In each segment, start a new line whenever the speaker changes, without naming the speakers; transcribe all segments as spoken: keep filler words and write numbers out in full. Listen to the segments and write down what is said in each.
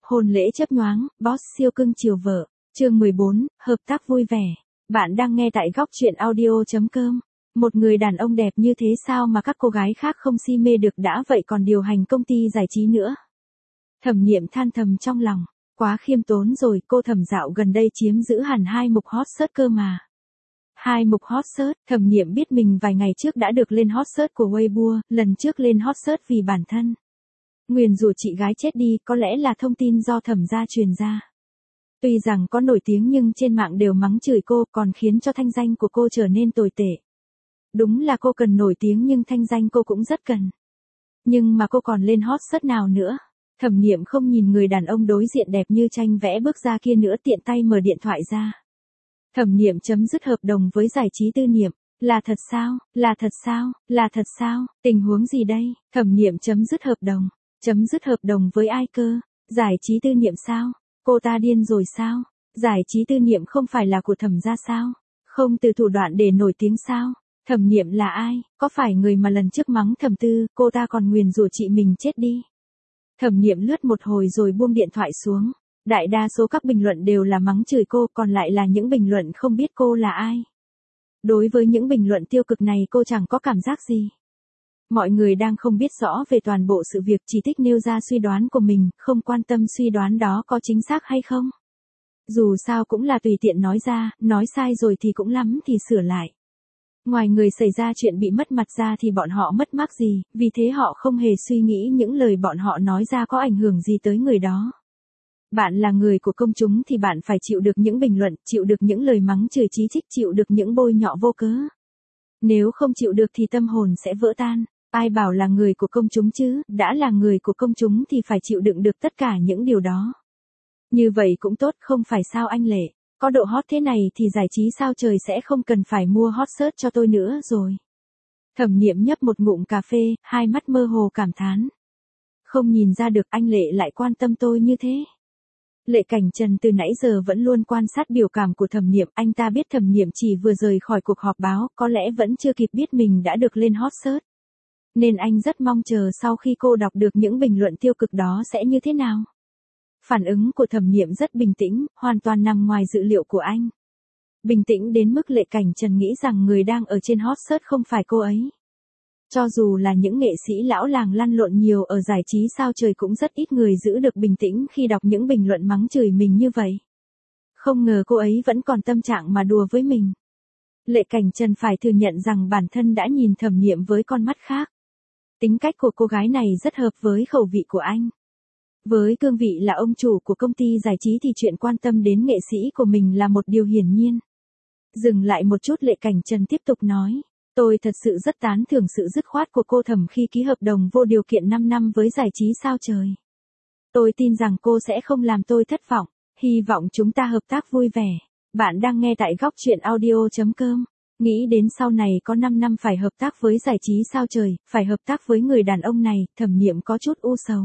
Hôn lễ chớp nhoáng, boss siêu cưng chiều vợ. Chương mười bốn, hợp tác vui vẻ. Bạn đang nghe tại góc truyện audio chấm com. Một người đàn ông đẹp như thế sao mà các cô gái khác không si mê được, đã vậy còn điều hành công ty giải trí nữa. Thẩm Niệm than thầm trong lòng, quá khiêm tốn rồi, cô Thẩm dạo gần đây chiếm giữ hẳn hai mục hot search cơ mà. Hai mục hot search, Thẩm Niệm biết mình vài ngày trước đã được lên hot search của Weibo, lần trước lên hot search vì bản thân nguyền rủa chị gái chết đi, có lẽ là thông tin do Thẩm gia truyền ra. Tuy rằng có nổi tiếng nhưng trên mạng đều mắng chửi cô, còn khiến cho thanh danh của cô trở nên tồi tệ. Đúng là cô cần nổi tiếng nhưng thanh danh cô cũng rất cần. Nhưng mà cô còn lên hot search nào nữa? Thẩm Niệm không nhìn người đàn ông đối diện đẹp như tranh vẽ bước ra kia nữa, tiện tay mở điện thoại ra. Thẩm Niệm chấm dứt hợp đồng với giải trí Tư Niệm. Là thật sao? Là thật sao? Là thật sao? Tình huống gì đây? Thẩm Niệm chấm dứt hợp đồng. Chấm dứt hợp đồng với ai cơ? Giải trí Tư Niệm sao? Cô ta điên rồi sao? Giải trí Tư Niệm không phải là của Thẩm gia sao? Không từ thủ đoạn để nổi tiếng sao? Thẩm Niệm là ai? Có phải người mà lần trước mắng Thẩm Tư, cô ta còn nguyền rủa chị mình chết đi? Thẩm Niệm lướt một hồi rồi buông điện thoại xuống. Đại đa số các bình luận đều là mắng chửi cô, còn lại là những bình luận không biết cô là ai. Đối với những bình luận tiêu cực này cô chẳng có cảm giác gì. Mọi người đang không biết rõ về toàn bộ sự việc, chỉ thích nêu ra suy đoán của mình, không quan tâm suy đoán đó có chính xác hay không. Dù sao cũng là tùy tiện nói ra, nói sai rồi thì cũng lắm thì sửa lại. Ngoài người xảy ra chuyện bị mất mặt ra thì bọn họ mất mát gì, vì thế họ không hề suy nghĩ những lời bọn họ nói ra có ảnh hưởng gì tới người đó. Bạn là người của công chúng thì bạn phải chịu được những bình luận, chịu được những lời mắng chửi chí trích, chịu được những bôi nhọ vô cớ. Nếu không chịu được thì tâm hồn sẽ vỡ tan. Ai bảo là người của công chúng chứ, đã là người của công chúng thì phải chịu đựng được tất cả những điều đó. Như vậy cũng tốt, không phải sao anh Lệ? Có độ hot thế này thì giải trí sao trời sẽ không cần phải mua hot search cho tôi nữa rồi. Thẩm Niệm nhấp một ngụm cà phê, hai mắt mơ hồ cảm thán. Không nhìn ra được anh Lệ lại quan tâm tôi như thế. Lệ Cảnh Trần từ nãy giờ vẫn luôn quan sát biểu cảm của Thẩm Niệm, anh ta biết Thẩm Niệm chỉ vừa rời khỏi cuộc họp báo, có lẽ vẫn chưa kịp biết mình đã được lên hot search. Nên anh rất mong chờ sau khi cô đọc được những bình luận tiêu cực đó sẽ như thế nào. Phản ứng của Thẩm Niệm rất bình tĩnh, hoàn toàn nằm ngoài dự liệu của anh. Bình tĩnh đến mức Lệ Cảnh Trần nghĩ rằng người đang ở trên hot search không phải cô ấy. Cho dù là những nghệ sĩ lão làng lăn lộn nhiều ở giải trí sao trời cũng rất ít người giữ được bình tĩnh khi đọc những bình luận mắng chửi mình như vậy. Không ngờ cô ấy vẫn còn tâm trạng mà đùa với mình. Lệ Cảnh Trần phải thừa nhận rằng bản thân đã nhìn Thẩm Niệm với con mắt khác. Tính cách của cô gái này rất hợp với khẩu vị của anh. Với cương vị là ông chủ của công ty giải trí thì chuyện quan tâm đến nghệ sĩ của mình là một điều hiển nhiên. Dừng lại một chút, Lệ Cảnh Trần tiếp tục nói. Tôi thật sự rất tán thưởng sự dứt khoát của cô Thẩm khi ký hợp đồng vô điều kiện năm năm với giải trí sao trời. Tôi tin rằng cô sẽ không làm tôi thất vọng. Hy vọng chúng ta hợp tác vui vẻ. Bạn đang nghe tại góc truyện audio chấm com. Nghĩ đến sau này có năm năm phải hợp tác với giải trí sao trời, phải hợp tác với người đàn ông này, Thẩm Niệm có chút u sầu.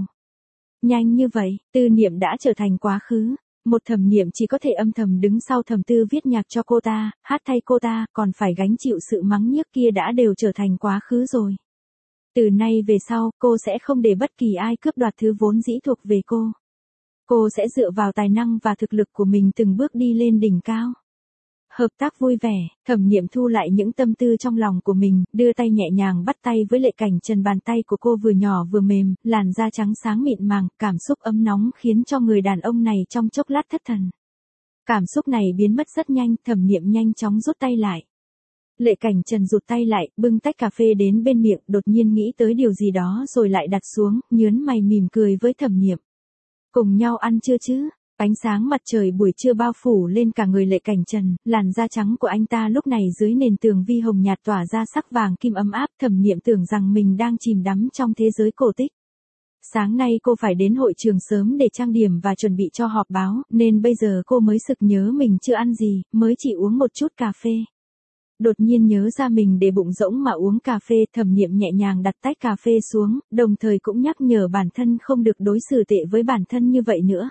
Nhanh như vậy, Tư Niệm đã trở thành quá khứ. Một Thẩm Niệm chỉ có thể âm thầm đứng sau Thẩm Tư viết nhạc cho cô ta, hát thay cô ta, còn phải gánh chịu sự mắng nhiếc kia đã đều trở thành quá khứ rồi. Từ nay về sau, cô sẽ không để bất kỳ ai cướp đoạt thứ vốn dĩ thuộc về cô. Cô sẽ dựa vào tài năng và thực lực của mình từng bước đi lên đỉnh cao. Hợp tác vui vẻ, Thẩm Niệm thu lại những tâm tư trong lòng của mình, đưa tay nhẹ nhàng bắt tay với Lệ Cảnh Trần, bàn tay của cô vừa nhỏ vừa mềm, làn da trắng sáng mịn màng, cảm xúc ấm nóng khiến cho người đàn ông này trong chốc lát thất thần. Cảm xúc này biến mất rất nhanh, Thẩm Niệm nhanh chóng rút tay lại. Lệ Cảnh Trần rụt tay lại, bưng tách cà phê đến bên miệng, đột nhiên nghĩ tới điều gì đó rồi lại đặt xuống, nhớn mày mỉm cười với Thẩm Niệm. Cùng nhau ăn trưa chứ? Ánh sáng mặt trời buổi trưa bao phủ lên cả người Lệ Cảnh Trần, làn da trắng của anh ta lúc này dưới nền tường vi hồng nhạt tỏa ra sắc vàng kim ấm áp. Thẩm Niệm tưởng rằng mình đang chìm đắm trong thế giới cổ tích. Sáng nay cô phải đến hội trường sớm để trang điểm và chuẩn bị cho họp báo, nên bây giờ cô mới sực nhớ mình chưa ăn gì, mới chỉ uống một chút cà phê. Đột nhiên nhớ ra mình để bụng rỗng mà uống cà phê, Thẩm Niệm nhẹ nhàng đặt tách cà phê xuống, đồng thời cũng nhắc nhở bản thân không được đối xử tệ với bản thân như vậy nữa.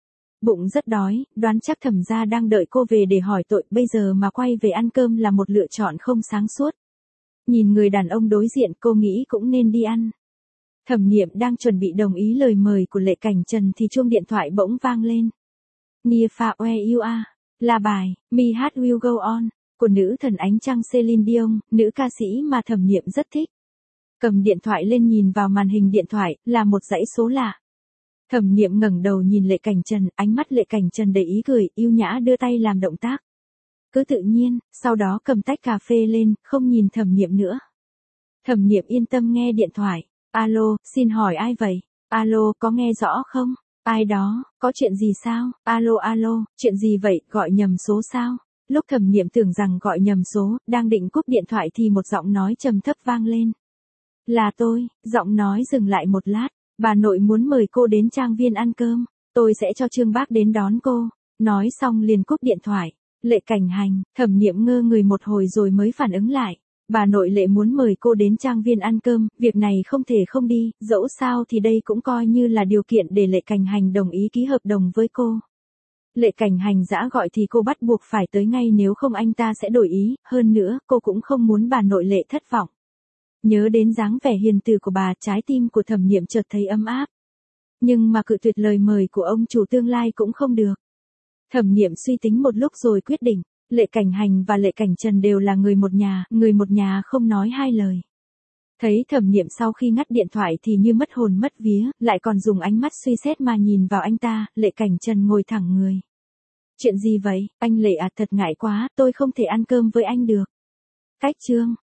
Bụng rất đói, đoán chắc Thẩm gia đang đợi cô về để hỏi tội, bây giờ mà quay về ăn cơm là một lựa chọn không sáng suốt. Nhìn người đàn ông đối diện, cô nghĩ cũng nên đi ăn. Thẩm Niệm đang chuẩn bị đồng ý lời mời của Lệ Cảnh Trần thì chuông điện thoại bỗng vang lên. Nia Pha Where You Are, là bài My Heart Will Go On của nữ thần ánh trăng Celine Dion, nữ ca sĩ mà Thẩm Niệm rất thích. Cầm điện thoại lên nhìn vào màn hình điện thoại, là một dãy số lạ. Thẩm Niệm ngẩng đầu nhìn Lệ Cảnh Trần, ánh mắt Lệ Cảnh Trần đầy ý cười, yêu nhã đưa tay làm động tác. Cứ tự nhiên, sau đó cầm tách cà phê lên, không nhìn Thẩm Niệm nữa. Thẩm Niệm yên tâm nghe điện thoại. Alo, xin hỏi ai vậy? Alo, có nghe rõ không? Ai đó, có chuyện gì sao? Alo alo, chuyện gì vậy, gọi nhầm số sao? Lúc Thẩm Niệm tưởng rằng gọi nhầm số, đang định cúp điện thoại thì một giọng nói trầm thấp vang lên. Là tôi, giọng nói dừng lại một lát, bà nội muốn mời cô đến trang viên ăn cơm, tôi sẽ cho Trương Bác đến đón cô. Nói xong liền cúp điện thoại. Lệ Cảnh Hành, Thẩm Niệm ngơ người một hồi rồi mới phản ứng lại. Bà nội Lệ muốn mời cô đến trang viên ăn cơm, việc này không thể không đi, dẫu sao thì đây cũng coi như là điều kiện để Lệ Cảnh Hành đồng ý ký hợp đồng với cô. Lệ Cảnh Hành dã gọi thì cô bắt buộc phải tới ngay, nếu không anh ta sẽ đổi ý, hơn nữa, cô cũng không muốn bà nội Lệ thất vọng. Nhớ đến dáng vẻ hiền từ của bà, trái tim của Thẩm Niệm chợt thấy ấm áp. Nhưng mà cự tuyệt lời mời của ông chủ tương lai cũng không được. Thẩm Niệm suy tính một lúc rồi quyết định. Lệ Cảnh Hành và Lệ Cảnh Trần đều là người một nhà, người một nhà không nói hai lời. Thấy Thẩm Niệm sau khi ngắt điện thoại thì như mất hồn mất vía, lại còn dùng ánh mắt suy xét mà nhìn vào anh ta, Lệ Cảnh Trần ngồi thẳng người. Chuyện gì vậy, anh Lệ à, thật ngại quá, tôi không thể ăn cơm với anh được. Cách chương